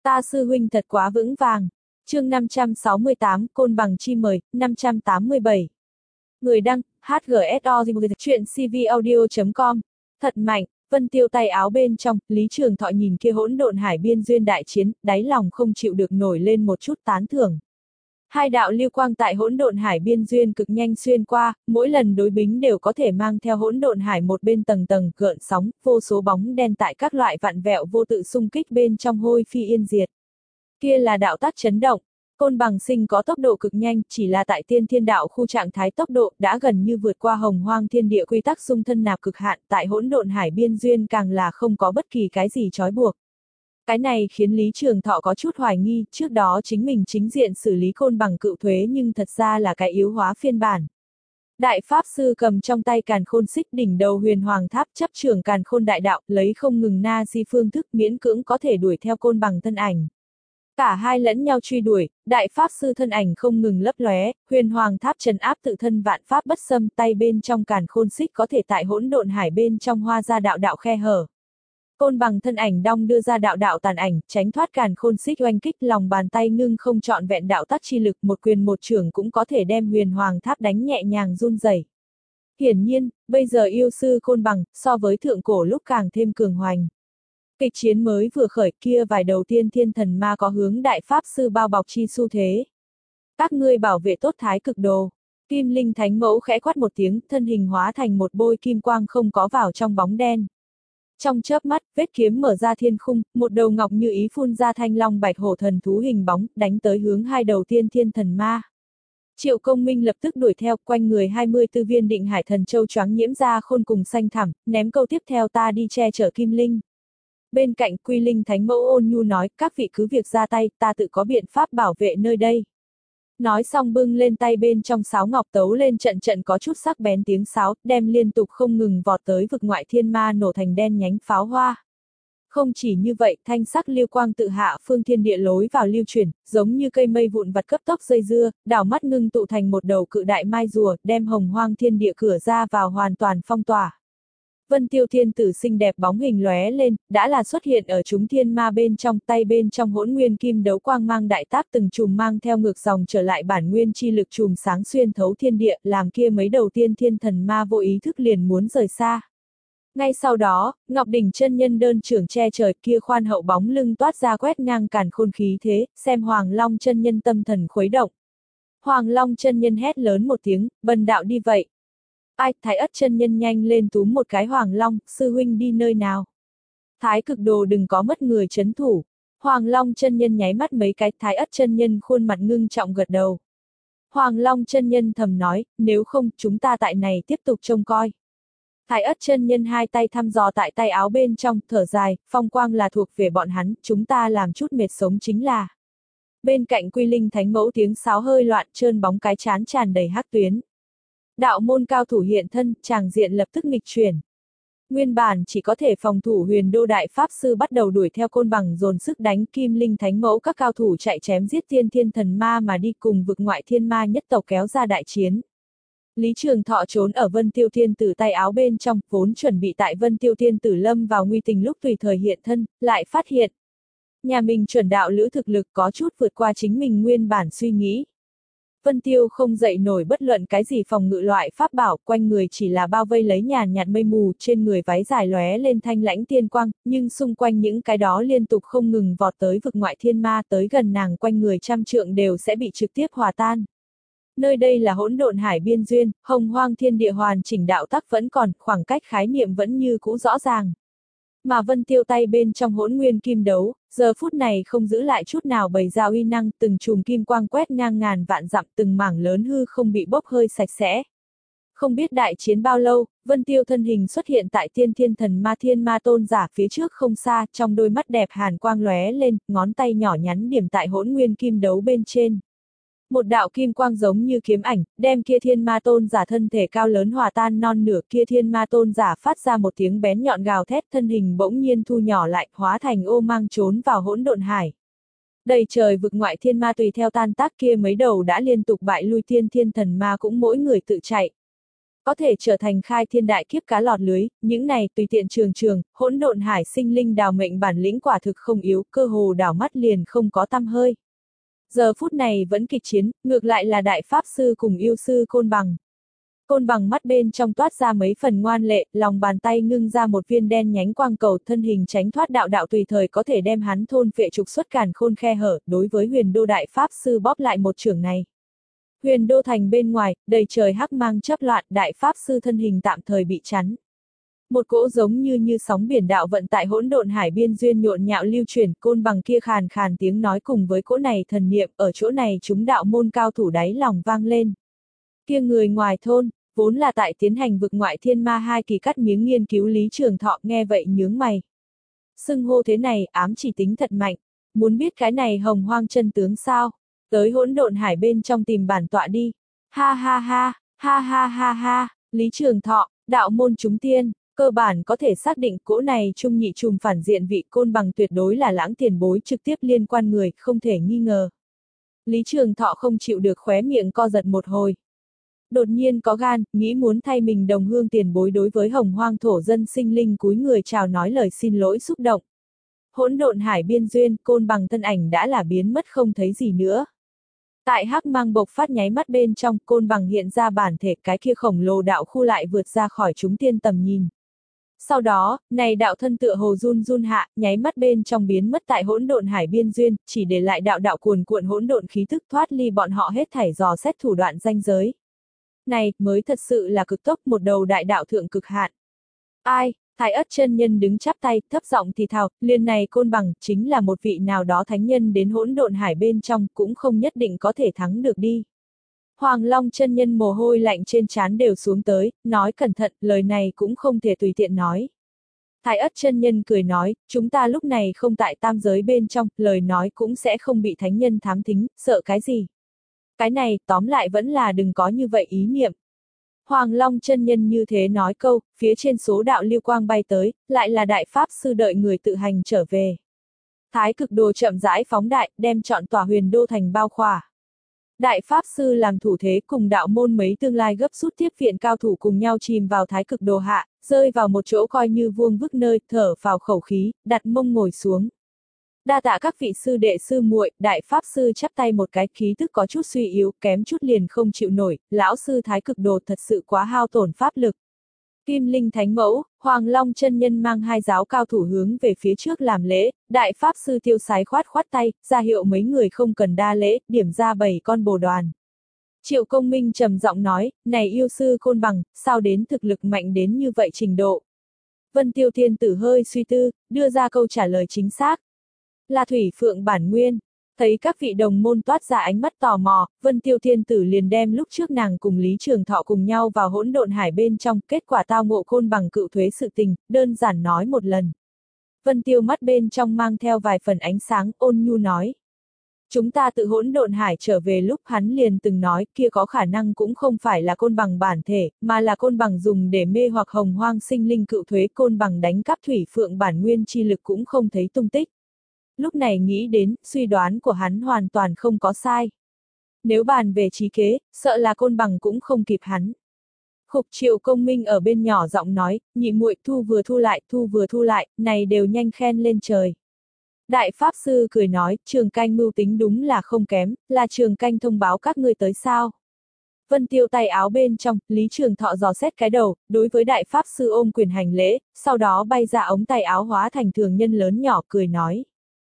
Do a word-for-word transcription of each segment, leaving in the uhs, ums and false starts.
Ta sư huynh thật quá vững vàng. Chương năm trăm sáu mươi tám, Côn Bằng chi mời, năm trăm tám mươi bảy. Người đăng, hát giê ét o chuyện c v audio chấm com. Thật mạnh, Vân Tiêu tay áo bên trong, Lý Trường Thọ nhìn kia hỗn độn hải biên duyên đại chiến, đáy lòng không chịu được nổi lên một chút tán thưởng. Hai đạo lưu quang tại hỗn độn hải biên duyên cực nhanh xuyên qua, mỗi lần đối bính đều có thể mang theo hỗn độn hải một bên tầng tầng gợn sóng, vô số bóng đen tại các loại vạn vẹo vô tự xung kích bên trong hôi phi yên diệt. Kia là đạo tác chấn động. Côn Bằng sinh có tốc độ cực nhanh, chỉ là tại tiên thiên đạo khu trạng thái tốc độ đã gần như vượt qua hồng hoang thiên địa quy tắc dung thân nạp cực hạn, tại hỗn độn hải biên duyên càng là không có bất kỳ cái gì trói buộc. Cái này khiến Lý Trường Thọ có chút hoài nghi, trước đó chính mình chính diện xử lý Côn Bằng cựu thuế nhưng thật ra là cái yếu hóa phiên bản. Đại Pháp Sư cầm trong tay càn khôn xích đỉnh đầu huyền hoàng tháp chấp trưởng càn khôn đại đạo, lấy không ngừng na di phương thức miễn cưỡng có thể đuổi theo Côn Bằng thân ảnh. Cả hai lẫn nhau truy đuổi, Đại Pháp Sư thân ảnh không ngừng lấp lóe, huyền hoàng tháp trấn áp tự thân vạn pháp bất xâm, tay bên trong càn khôn xích có thể tại hỗn độn hải bên trong hoa ra đạo đạo khe hở. Côn Bằng thân ảnh đong đưa ra đạo đạo tàn ảnh, tránh thoát càn khôn xích oanh kích, lòng bàn tay ngưng không trọn vẹn đạo tắc chi lực, một quyền một chưởng cũng có thể đem huyền hoàng tháp đánh nhẹ nhàng run rẩy. Hiển nhiên, bây giờ yêu sư Côn Bằng, so với thượng cổ lúc càng thêm cường hoành. Kịch chiến mới vừa khởi kia vài đầu tiên thiên thần ma có hướng Đại Pháp Sư bao bọc chi xu thế. Các ngươi bảo vệ tốt thái cực đồ. Kim Linh Thánh Mẫu khẽ quát một tiếng, thân hình hóa thành một bôi kim quang không có vào trong bóng đen. Trong chớp mắt, vết kiếm mở ra thiên khung, một đầu ngọc như ý phun ra thanh long bạch hổ thần thú hình bóng, đánh tới hướng hai đầu tiên thiên thần ma. Triệu Công Minh lập tức đuổi theo, quanh người hai mươi tư viên định hải thần châu choáng nhiễm ra khôn cùng xanh thẳm, ném câu tiếp theo ta đi che chở Kim Linh. Bên cạnh Quy Linh Thánh Mẫu ôn nhu nói, các vị cứ việc ra tay, ta tự có biện pháp bảo vệ nơi đây. Nói xong bưng lên tay bên trong sáo ngọc tấu lên trận trận có chút sắc bén tiếng sáo, đem liên tục không ngừng vọt tới vực ngoại thiên ma nổ thành đen nhánh pháo hoa. Không chỉ như vậy, thanh sắc lưu quang tự hạ phương thiên địa lối vào lưu chuyển, giống như cây mây vụn vặt cấp tốc dây dưa, đảo mắt ngưng tụ thành một đầu cự đại mai rùa, đem hồng hoang thiên địa cửa ra vào hoàn toàn phong tỏa. Vân Tiêu Thiên Tử xinh đẹp bóng hình lóe lên, đã là xuất hiện ở chúng thiên ma bên trong, tay bên trong hỗn nguyên kim đấu quang mang đại tác từng chùm mang theo ngược dòng trở lại bản nguyên chi lực chùm sáng xuyên thấu thiên địa, làm kia mấy đầu tiên thiên thần ma vô ý thức liền muốn rời xa. Ngay sau đó, Ngọc Đỉnh chân nhân đơn trưởng che trời, kia khoan hậu bóng lưng toát ra quét ngang càn khôn khí thế, xem Hoàng Long chân nhân tâm thần khuấy động. Hoàng Long chân nhân hét lớn một tiếng, bần đạo đi vậy. Ai, Thái Ất chân nhân nhanh lên túm một cái Hoàng Long, sư huynh đi nơi nào? Thái cực đồ đừng có mất người trấn thủ. Hoàng Long chân nhân nháy mắt mấy cái, Thái Ất chân nhân khuôn mặt ngưng trọng gật đầu. Hoàng Long chân nhân thầm nói, nếu không, chúng ta tại này tiếp tục trông coi. Thái Ất chân nhân hai tay thăm dò tại tay áo bên trong, thở dài, phong quang là thuộc về bọn hắn, chúng ta làm chút mệt sống chính là. Bên cạnh Quy Linh Thánh Mẫu tiếng sáo hơi loạn, trơn bóng cái chán tràn đầy hắc tuyến. Đạo môn cao thủ hiện thân, tràng diện lập tức nghịch chuyển. Nguyên bản chỉ có thể phòng thủ Huyền Đô Đại Pháp Sư bắt đầu đuổi theo Côn Bằng dồn sức đánh Kim Linh Thánh Mẫu, các cao thủ chạy chém giết tiên thiên thần ma mà đi cùng vực ngoại thiên ma nhất tộc kéo ra đại chiến. Lý Trường Thọ trốn ở Vân Tiêu Thiên Tử tay áo bên trong, vốn chuẩn bị tại Vân Tiêu Thiên Tử lâm vào nguy tình lúc tùy thời hiện thân, lại phát hiện. Nhà mình chuẩn đạo lữ thực lực có chút vượt qua chính mình nguyên bản suy nghĩ. Vân Tiêu không dậy nổi bất luận cái gì phòng ngự loại pháp bảo, quanh người chỉ là bao vây lấy nhàn nhạt mây mù, trên người váy dài lóe lên thanh lãnh tiên quang, nhưng xung quanh những cái đó liên tục không ngừng vọt tới vực ngoại thiên ma, tới gần nàng quanh người trăm trượng đều sẽ bị trực tiếp hòa tan. Nơi đây là hỗn độn hải biên duyên, hồng hoang thiên địa hoàn chỉnh đạo tắc vẫn còn, khoảng cách khái niệm vẫn như cũ rõ ràng. Mà Vân Tiêu tay bên trong hỗn nguyên kim đấu, giờ phút này không giữ lại chút nào bày ra uy năng, từng chùm kim quang quét ngang ngàn vạn dặm, từng mảng lớn hư không bị bốc hơi sạch sẽ. Không biết đại chiến bao lâu, Vân Tiêu thân hình xuất hiện tại tiên thiên thần ma thiên ma tôn giả phía trước không xa, trong đôi mắt đẹp hàn quang lóe lên, ngón tay nhỏ nhắn điểm tại hỗn nguyên kim đấu bên trên. Một đạo kim quang giống như kiếm ảnh, đem kia thiên ma tôn giả thân thể cao lớn hòa tan non nửa, kia thiên ma tôn giả phát ra một tiếng bén nhọn gào thét, thân hình bỗng nhiên thu nhỏ lại, hóa thành ô mang trốn vào hỗn độn hải. Đầy trời vực ngoại thiên ma tùy theo tan tác, kia mấy đầu đã liên tục bại lui tiên thiên thần ma cũng mỗi người tự chạy. có thể trở thành khai thiên đại kiếp cá lọt lưới, những này tùy tiện trường trường, hỗn độn hải sinh linh đào mệnh bản lĩnh quả thực không yếu, cơ hồ đảo mắt liền không có tăm hơi. Giờ phút này vẫn kịch chiến, ngược lại là đại pháp sư cùng yêu sư Côn Bằng. Côn Bằng mắt bên trong toát ra mấy phần ngoan lệ, lòng bàn tay ngưng ra một viên đen nhánh quang cầu, thân hình tránh thoát đạo đạo tùy thời có thể đem hắn thôn phệ trục xuất càn khôn khe hở, đối với huyền đô đại pháp sư bóp lại một chưởng này. Huyền đô thành bên ngoài, đầy trời hắc mang chớp loạn, đại pháp sư thân hình tạm thời bị chắn. Một cỗ giống như như sóng biển đạo vận tại hỗn độn hải biên duyên nhộn nhạo lưu chuyển, Côn Bằng kia khàn khàn tiếng nói cùng với cỗ này thần niệm, ở chỗ này chúng đạo môn cao thủ đáy lòng vang lên. Kia người ngoài thôn, vốn là tại tiến hành vực ngoại thiên ma hai kỳ cắt miếng nghiên cứu Lý Trường Thọ nghe vậy nhướng mày. Xưng hô thế này ám chỉ tính thật mạnh, muốn biết cái này hồng hoang chân tướng sao? Tới hỗn độn hải bên trong tìm bản tọa đi. Ha ha ha, ha ha ha ha, Lý Trường Thọ, đạo môn chúng tiên, cơ bản có thể xác định cỗ này trung nhị trùm phản diện vị Côn Bằng tuyệt đối là lãng tiền bối trực tiếp liên quan người, không thể nghi ngờ. Lý Trường Thọ không chịu được khóe miệng co giật một hồi. Đột nhiên có gan, nghĩ muốn thay mình đồng hương tiền bối đối với hồng hoang thổ dân sinh linh cúi người chào nói lời xin lỗi xúc động. Hỗn độn hải biên duyên, Côn Bằng thân ảnh đã là biến mất không thấy gì nữa. Tại hắc mang bộc phát nháy mắt bên trong, Côn Bằng hiện ra bản thể, cái kia khổng lồ đạo khu lại vượt ra khỏi chúng tiên tầm nhìn. Sau đó, này đạo thân tựa hồ run run hạ, nháy mắt bên trong biến mất tại hỗn độn hải biên duyên, chỉ để lại đạo đạo cuồn cuộn hỗn độn khí tức thoát ly bọn họ hết thảy dò xét thủ đoạn ranh giới. Này, mới thật sự là cực tốc, một đầu đại đạo thượng cực hạn. Ai? Thái Ất chân nhân đứng chắp tay, thấp giọng thì thào, liền này Côn Bằng, chính là một vị nào đó thánh nhân đến hỗn độn hải bên trong, cũng không nhất định có thể thắng được đi. Hoàng Long chân nhân mồ hôi lạnh trên trán đều xuống tới, nói cẩn thận, lời này cũng không thể tùy tiện nói. Thái Ất chân nhân cười nói, chúng ta lúc này không tại tam giới bên trong, lời nói cũng sẽ không bị thánh nhân thám thính, sợ cái gì. Cái này, tóm lại vẫn là đừng có như vậy ý niệm. Hoàng Long chân nhân như thế nói câu, phía trên số đạo lưu quang bay tới, lại là đại pháp sư đợi người tự hành trở về. Thái cực đồ chậm rãi phóng đại, đem trọn tòa huyền đô thành bao khỏa. Đại pháp sư làm thủ thế cùng đạo môn mấy tương lai gấp rút tiếp viện cao thủ cùng nhau chìm vào thái cực đồ hạ, rơi vào một chỗ coi như vuông vức nơi, thở vào khẩu khí, đặt mông ngồi xuống. Đa tạ các vị sư đệ sư muội, đại pháp sư chắp tay một cái, khí tức có chút suy yếu, kém chút liền không chịu nổi, lão sư thái cực đồ thật sự quá hao tổn pháp lực. Kim Linh Thánh Mẫu, Hoàng Long chân nhân mang hai giáo cao thủ hướng về phía trước làm lễ, đại pháp sư tiêu sái khoát khoát tay, ra hiệu mấy người không cần đa lễ, điểm ra bảy con bồ đoàn. Triệu Công Minh trầm giọng nói, này yêu sư Côn Bằng, sao đến thực lực mạnh đến như vậy trình độ. Vân Tiêu Thiên Tử hơi suy tư, đưa ra câu trả lời chính xác. Là Thủy Phượng bản nguyên. Thấy các vị đồng môn toát ra ánh mắt tò mò, Vân Tiêu Thiên Tử liền đem lúc trước nàng cùng Lý Trường Thọ cùng nhau vào hỗn độn hải bên trong, kết quả tao ngộ Côn Bằng cựu thuế sự tình, đơn giản nói một lần. Vân Tiêu mắt bên trong mang theo vài phần ánh sáng, ôn nhu nói. Chúng ta tự hỗn độn hải trở về lúc hắn liền từng nói, kia có khả năng cũng không phải là Côn Bằng bản thể, mà là Côn Bằng dùng để mê hoặc hồng hoang sinh linh cựu thuế, Côn Bằng đánh cắp Thủy Phượng bản nguyên chi lực cũng không thấy tung tích. Lúc này nghĩ đến, suy đoán của hắn hoàn toàn không có sai. Nếu bàn về trí kế, sợ là Côn Bằng cũng không kịp hắn. Khục Triệu Công Minh ở bên nhỏ giọng nói, nhị muội thu vừa thu lại, thu vừa thu lại, này đều nhanh khen lên trời. Đại Pháp Sư cười nói, Trường Canh mưu tính đúng là không kém, là Trường Canh thông báo các ngươi tới sao. Vân Tiêu tay áo bên trong, Lý Trường Thọ dò xét cái đầu, đối với Đại Pháp Sư ôm quyền hành lễ, sau đó bay ra ống tay áo hóa thành thường nhân lớn nhỏ cười nói.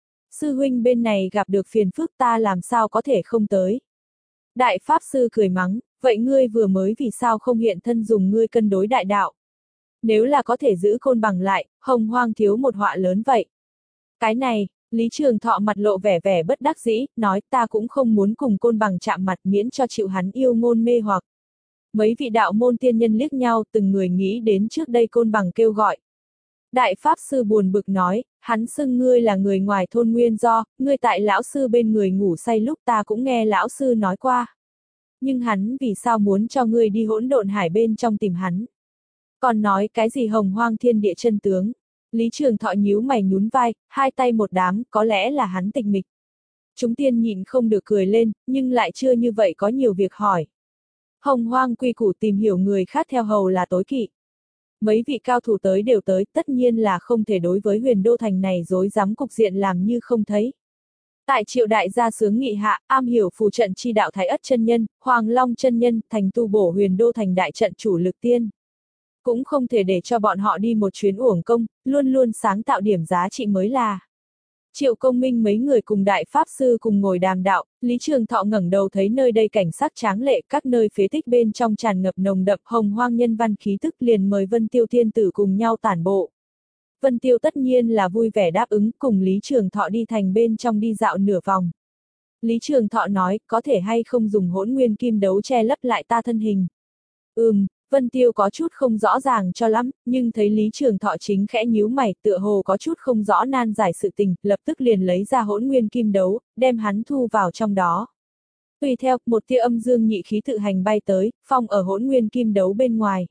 Sư huynh bên này gặp được phiền phức ta làm sao có thể không tới. Đại Pháp Sư cười mắng, vậy ngươi vừa mới vì sao không hiện thân dùng ngươi cân đối đại đạo. Nếu là có thể giữ Côn Bằng lại, hồng hoang thiếu một họa lớn vậy. Cái này, Lý Trường Thọ mặt lộ vẻ vẻ bất đắc dĩ, nói ta cũng không muốn cùng Côn Bằng chạm mặt miễn cho chịu hắn yêu ngôn mê hoặc. Mấy vị đạo môn tiên nhân liếc nhau từng người nghĩ đến trước đây Côn Bằng kêu gọi. Đại Pháp Sư buồn bực nói, hắn xưng ngươi là người ngoài thôn nguyên do, ngươi tại lão sư bên người ngủ say lúc ta cũng nghe lão sư nói qua. Nhưng hắn vì sao muốn cho ngươi đi hỗn độn hải bên trong tìm hắn? Còn nói cái gì hồng hoang thiên địa chân tướng? Lý Trường Thọ nhíu mày nhún vai, hai tay một đám, có lẽ là hắn tịch mịch. Chúng tiên nhịn không được cười lên, nhưng lại chưa như vậy có nhiều việc hỏi. Hồng Hoang quy củ tìm hiểu người khác theo hầu là tối kỵ. Mấy vị cao thủ tới đều tới, tất nhiên là không thể đối với huyền đô thành này rối rắm cục diện làm như không thấy. Tại Triệu đại gia sướng nghị hạ, am hiểu phù trận chi đạo Thái Ất chân nhân, Hoàng Long chân nhân, thành tu bổ huyền đô thành đại trận chủ lực tiên. Cũng không thể để cho bọn họ đi một chuyến uổng công, luôn luôn sáng tạo điểm giá trị mới là. Triệu Công Minh mấy người cùng đại pháp sư cùng ngồi đàm đạo, Lý Trường Thọ ngẩng đầu thấy nơi đây cảnh sắc tráng lệ, các nơi phế tích bên trong tràn ngập nồng đậm hồng hoang nhân văn khí tức, liền mời Vân Tiêu thiên tử cùng nhau tản bộ. Vân Tiêu tất nhiên là vui vẻ đáp ứng, cùng Lý Trường Thọ đi thành bên trong đi dạo nửa vòng. Lý Trường Thọ nói, có thể hay không dùng hỗn nguyên kim đấu che lấp lại ta thân hình. Ừm. Vân Tiêu có chút không rõ ràng cho lắm, nhưng thấy Lý Trường Thọ chính khẽ nhíu mày, tựa hồ có chút không rõ nan giải sự tình, lập tức liền lấy ra hỗn nguyên kim đấu, đem hắn thu vào trong đó. Tùy theo, một tia âm dương nhị khí tự hành bay tới, phong ở hỗn nguyên kim đấu bên ngoài.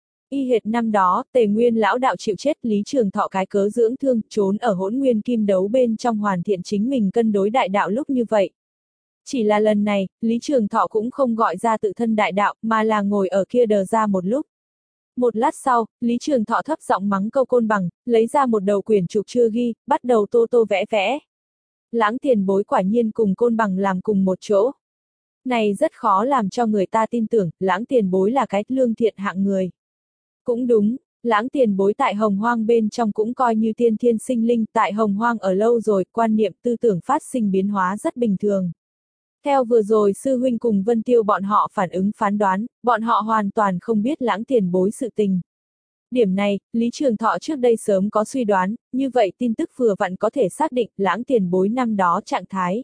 Y hệt năm đó, Tề Nguyên lão đạo chịu chết, Lý Trường Thọ cái cớ dưỡng thương, trốn ở hỗn nguyên kim đấu bên trong hoàn thiện chính mình cân đối đại đạo lúc như vậy. Chỉ là lần này, Lý Trường Thọ cũng không gọi ra tự thân đại đạo, mà là ngồi ở kia đờ ra một lúc. Một lát sau, Lý Trường Thọ thấp giọng mắng câu Côn Bằng, lấy ra một đầu quyển trục chưa ghi, bắt đầu tô tô vẽ vẽ. Lãng Tiền Bối quả nhiên cùng Côn Bằng làm cùng một chỗ. Này rất khó làm cho người ta tin tưởng, Lãng Tiền Bối là cái lương thiện hạng người. Cũng đúng, Lãng Tiền Bối tại Hồng Hoang bên trong cũng coi như tiên thiên sinh linh, tại Hồng Hoang ở lâu rồi, quan niệm tư tưởng phát sinh biến hóa rất bình thường. Theo vừa rồi sư huynh cùng Vân Tiêu bọn họ phản ứng phán đoán, bọn họ hoàn toàn không biết Lãng Tiền Bối sự tình. Điểm này, Lý Trường Thọ trước đây sớm có suy đoán, như vậy tin tức vừa vặn có thể xác định Lãng Tiền Bối năm đó trạng thái.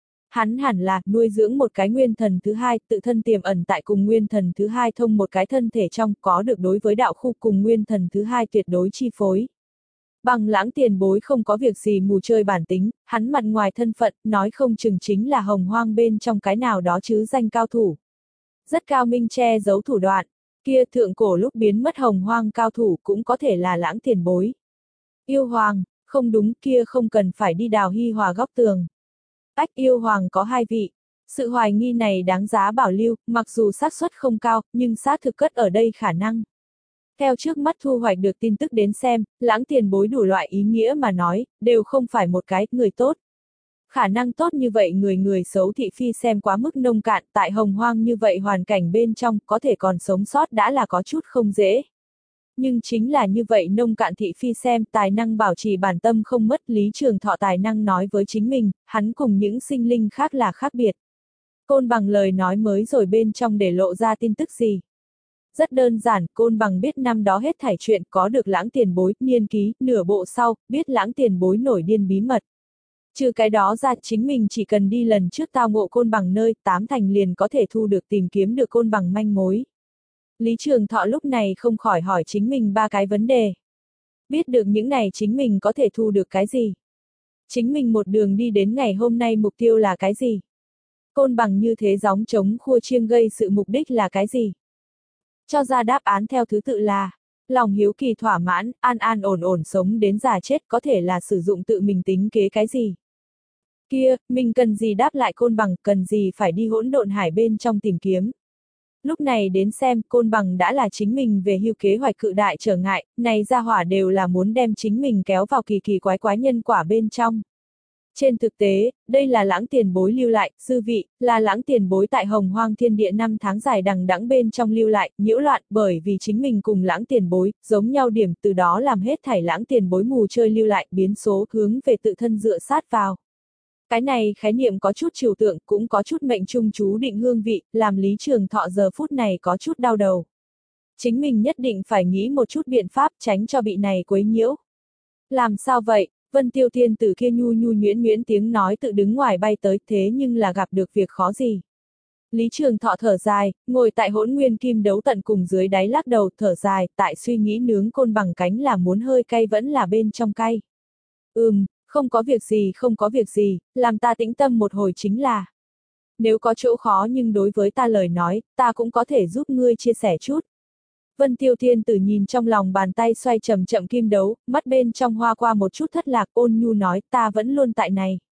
Hắn hẳn là nuôi dưỡng một cái nguyên thần thứ hai, tự thân tiềm ẩn tại cùng nguyên thần thứ hai thông một cái thân thể trong, có được đối với đạo khu cùng nguyên thần thứ hai tuyệt đối chi phối. Bằng Lãng Tiền Bối không có việc gì mù chơi bản tính, hắn mặt ngoài thân phận, nói không chừng chính là Hồng Hoang bên trong cái nào đó chứ danh cao thủ. Rất cao minh che giấu thủ đoạn, kia thượng cổ lúc biến mất Hồng Hoang cao thủ cũng có thể là Lãng Tiền Bối. Yêu Hoàng, không đúng, kia không cần phải đi đào hi hòa góc tường. Ách, Yêu Hoàng có hai vị. Sự hoài nghi này đáng giá bảo lưu, mặc dù xác suất không cao, nhưng xác thực cất ở đây khả năng. Theo trước mắt thu hoạch được tin tức đến xem, Lãng Tiền Bối đủ loại ý nghĩa mà nói, đều không phải một cái người tốt. Khả năng tốt như vậy người người xấu thị phi xem quá mức nông cạn, tại Hồng Hoang như vậy hoàn cảnh bên trong, có thể còn sống sót đã là có chút không dễ. Nhưng chính là như vậy nông cạn thị phi xem, tài năng bảo trì bản tâm không mất. Lý Trường Thọ tài năng nói với chính mình, hắn cùng những sinh linh khác là khác biệt. Côn Bằng lời nói mới rồi bên trong để lộ ra tin tức gì? Rất đơn giản, Côn Bằng biết năm đó hết thảy chuyện, có được Lãng Tiền Bối, niên ký, nửa bộ sau, biết Lãng Tiền Bối nổi điên bí mật. Trừ cái đó ra, chính mình chỉ cần đi lần trước tao ngộ Côn Bằng nơi, tám thành liền có thể thu được tìm kiếm được Côn Bằng manh mối. Lý Trường Thọ lúc này không khỏi hỏi chính mình ba cái vấn đề. Biết được những này chính mình có thể thu được cái gì? Chính mình một đường đi đến ngày hôm nay mục tiêu là cái gì? Côn Bằng như thế gióng trống khua chiêng gây sự mục đích là cái gì? Cho ra đáp án theo thứ tự là, lòng hiếu kỳ thỏa mãn, an an ổn ổn sống đến già chết, có thể là sử dụng tự mình tính kế cái gì. Kia, mình cần gì đáp lại Côn Bằng, cần gì phải đi hỗn độn hải bên trong tìm kiếm. Lúc này đến xem, Côn Bằng đã là chính mình về hưu kế hoạch cự đại trở ngại, này ra hỏa đều là muốn đem chính mình kéo vào kỳ kỳ quái quái nhân quả bên trong. Trên thực tế, đây là Lãng Tiền Bối lưu lại, sư vị, là Lãng Tiền Bối tại Hồng Hoang thiên địa năm tháng dài đằng đẵng bên trong lưu lại, nhiễu loạn, bởi vì chính mình cùng Lãng Tiền Bối, giống nhau điểm, từ đó làm hết thảy Lãng Tiền Bối mù chơi lưu lại, biến số, hướng về tự thân dựa sát vào. Cái này khái niệm có chút trừu tượng, cũng có chút mệnh trung chú định hương vị, làm Lý Trường Thọ giờ phút này có chút đau đầu. Chính mình nhất định phải nghĩ một chút biện pháp tránh cho bị này quấy nhiễu. Làm sao vậy? Vân Tiêu Thiên Tử kia nhu nhu nhuyễn nhuyễn tiếng nói tự đứng ngoài bay tới, thế nhưng là gặp được việc khó gì. Lý Trường Thọ thở dài, ngồi tại hỗn nguyên kim đấu tận cùng dưới đáy lắc đầu thở dài, tại suy nghĩ nướng Côn Bằng cánh là muốn hơi cay vẫn là bên trong cay. Ừm, không có việc gì không có việc gì, làm ta tĩnh tâm một hồi chính là. Nếu có chỗ khó nhưng đối với ta lời nói, ta cũng có thể giúp ngươi chia sẻ chút. Vân Tiêu Thiên Tử nhìn trong lòng bàn tay xoay chậm chậm kim đấu, mắt bên trong hoa qua một chút thất lạc, ôn nhu nói, ta vẫn luôn tại này.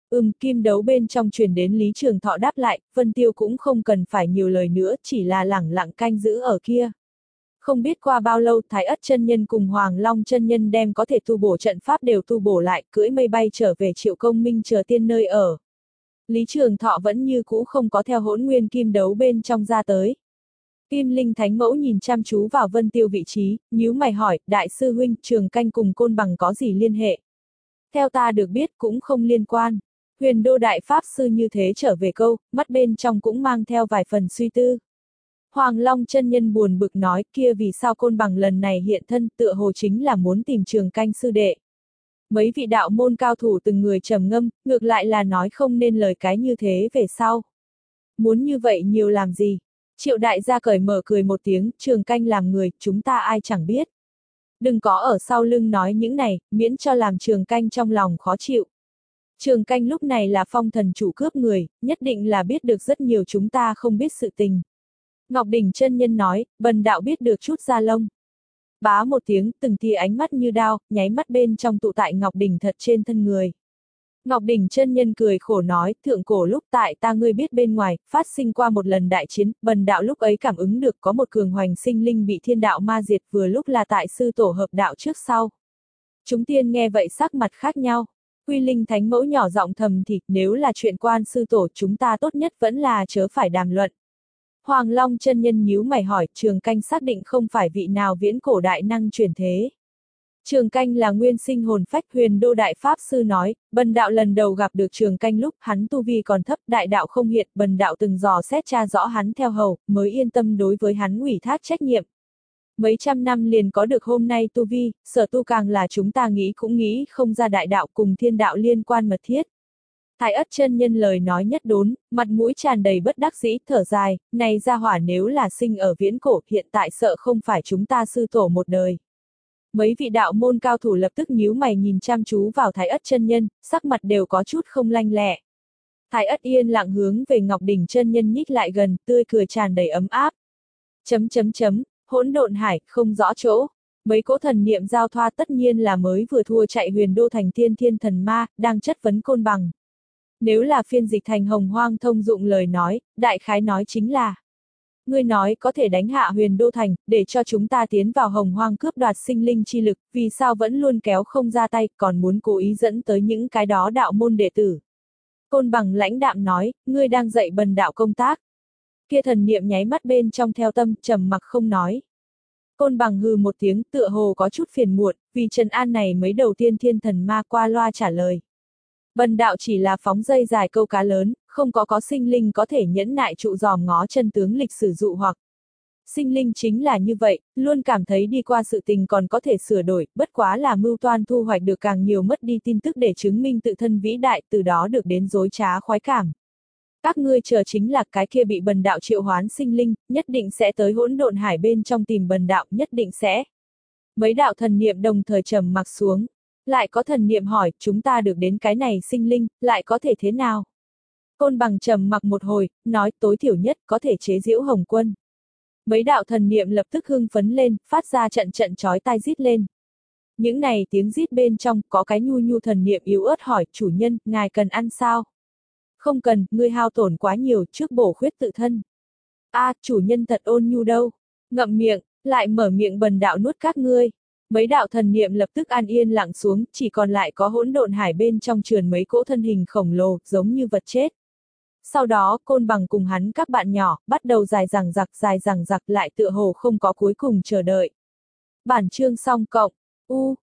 Ừm, kim đấu bên trong truyền đến Lý Trường Thọ đáp lại, Vân Tiêu cũng không cần phải nhiều lời nữa, chỉ là lẳng lặng canh giữ ở kia. Không biết qua bao lâu Thái Ất chân nhân cùng Hoàng Long chân nhân đem có thể tu bổ trận pháp đều tu bổ lại, cưỡi mây bay trở về Triệu Công Minh chờ tiên nơi ở. Lý Trường Thọ vẫn như cũ không có theo hỗn nguyên kim đấu bên trong ra tới. Kim Linh Thánh Mẫu nhìn chăm chú vào Vân Tiêu vị trí, nhíu mày hỏi, đại sư huynh, Trường Canh cùng Côn Bằng có gì liên hệ? Theo ta được biết cũng không liên quan. Huyền Đô Đại Pháp Sư như thế trở về câu, mắt bên trong cũng mang theo vài phần suy tư. Hoàng Long chân nhân buồn bực nói, kia vì sao Côn Bằng lần này hiện thân tựa hồ chính là muốn tìm Trường Canh sư đệ. Mấy vị đạo môn cao thủ từng người trầm ngâm, ngược lại là nói không nên lời cái như thế về sau. Muốn như vậy nhiều làm gì? Triệu đại gia cởi mở cười một tiếng, Trường Canh làm người, chúng ta ai chẳng biết. Đừng có ở sau lưng nói những này, miễn cho làm Trường Canh trong lòng khó chịu. Trường Canh lúc này là phong thần chủ cướp người, nhất định là biết được rất nhiều chúng ta không biết sự tình. Ngọc Đỉnh chân nhân nói, bần đạo biết được chút da lông. Bá một tiếng, từng tia ánh mắt như đao, nháy mắt bên trong tụ tại Ngọc Đỉnh thật trên thân người. Ngọc Đỉnh chân nhân cười khổ nói, thượng cổ lúc tại ta ngươi biết bên ngoài, phát sinh qua một lần đại chiến, bần đạo lúc ấy cảm ứng được có một cường hoành sinh linh bị thiên đạo ma diệt vừa lúc là tại sư tổ hợp đạo trước sau. Chúng tiên nghe vậy sắc mặt khác nhau. Quy Linh Thánh Mẫu nhỏ giọng thầm thì, nếu là chuyện quan sư tổ chúng ta tốt nhất vẫn là chớ phải đàm luận. Hoàng Long chân nhân nhíu mày hỏi, Trường Canh xác định không phải vị nào viễn cổ đại năng chuyển thế. Trường Canh là nguyên sinh hồn phách. Huyền Đô Đại Pháp Sư nói, bần đạo lần đầu gặp được Trường Canh lúc hắn tu vi còn thấp, đại đạo không hiện, bần đạo từng dò xét tra rõ hắn theo hầu, mới yên tâm đối với hắn ủy thác trách nhiệm. Mấy trăm năm liền có được hôm nay tu vi, sở tu càng là chúng ta nghĩ cũng nghĩ không ra đại đạo cùng thiên đạo liên quan mật thiết. Thái Ất chân nhân lời nói nhất đốn, mặt mũi tràn đầy bất đắc dĩ, thở dài, này gia hỏa nếu là sinh ở viễn cổ, hiện tại sợ không phải chúng ta sư tổ một đời. Mấy vị đạo môn cao thủ lập tức nhíu mày nhìn chăm chú vào Thái Ất chân nhân, sắc mặt đều có chút không lanh lẹ. Thái Ất yên lặng hướng về Ngọc Đỉnh chân nhân nhích lại gần, tươi cười tràn đầy ấm áp. Chấm chấm chấm, hỗn độn hải, không rõ chỗ. Mấy cỗ thần niệm giao thoa tất nhiên là mới vừa thua chạy Huyền Đô thành Tiên Thiên Thần Ma, đang chất vấn Côn Bằng. Nếu là phiên dịch thành Hồng Hoang thông dụng lời nói, đại khái nói chính là: ngươi nói có thể đánh hạ Huyền Đô thành, để cho chúng ta tiến vào Hồng Hoang cướp đoạt sinh linh chi lực, vì sao vẫn luôn kéo không ra tay, còn muốn cố ý dẫn tới những cái đó đạo môn đệ tử. Côn Bằng lãnh đạm nói, ngươi đang dạy bần đạo công tác. Kia thần niệm nháy mắt bên trong theo tâm, trầm mặc không nói. Côn Bằng hừ một tiếng, tựa hồ có chút phiền muộn, vì trần an này mấy đầu tiên thiên thần ma qua loa trả lời. Bần đạo chỉ là phóng dây dài câu cá lớn, không có có sinh linh có thể nhẫn nại trụ dòm ngó chân tướng lịch sử dụ hoặc. Sinh linh chính là như vậy, luôn cảm thấy đi qua sự tình còn có thể sửa đổi, bất quá là mưu toan thu hoạch được càng nhiều mất đi tin tức để chứng minh tự thân vĩ đại, từ đó được đến dối trá khoái cảm. Các ngươi chờ chính là cái kia bị bần đạo triệu hoán sinh linh, nhất định sẽ tới hỗn độn hải bên trong tìm bần đạo, nhất định sẽ. Mấy đạo thần niệm đồng thời trầm mặc xuống. Lại có thần niệm hỏi, chúng ta được đến cái này sinh linh, lại có thể thế nào? Côn Bằng trầm mặc một hồi, nói tối thiểu nhất có thể chế giễu Hồng Quân. Mấy đạo thần niệm lập tức hưng phấn lên, phát ra trận trận chói tai rít lên. Những này tiếng rít bên trong, có cái nhu nhu thần niệm yếu ớt hỏi, chủ nhân, ngài cần ăn sao? Không cần, ngươi hao tổn quá nhiều, trước bổ khuyết tự thân. A, à, chủ nhân thật ôn nhu đâu. Ngậm miệng, lại mở miệng bần đạo nuốt các ngươi. Mấy đạo thần niệm lập tức an yên lặng xuống, chỉ còn lại có hỗn độn hải bên trong trườn mấy cỗ thân hình khổng lồ, giống như vật chết. Sau đó, Côn Bằng cùng hắn các bạn nhỏ, bắt đầu dài dằng dặc dài dằng dặc lại tựa hồ không có cuối cùng chờ đợi. Bản chương xong cộng, U,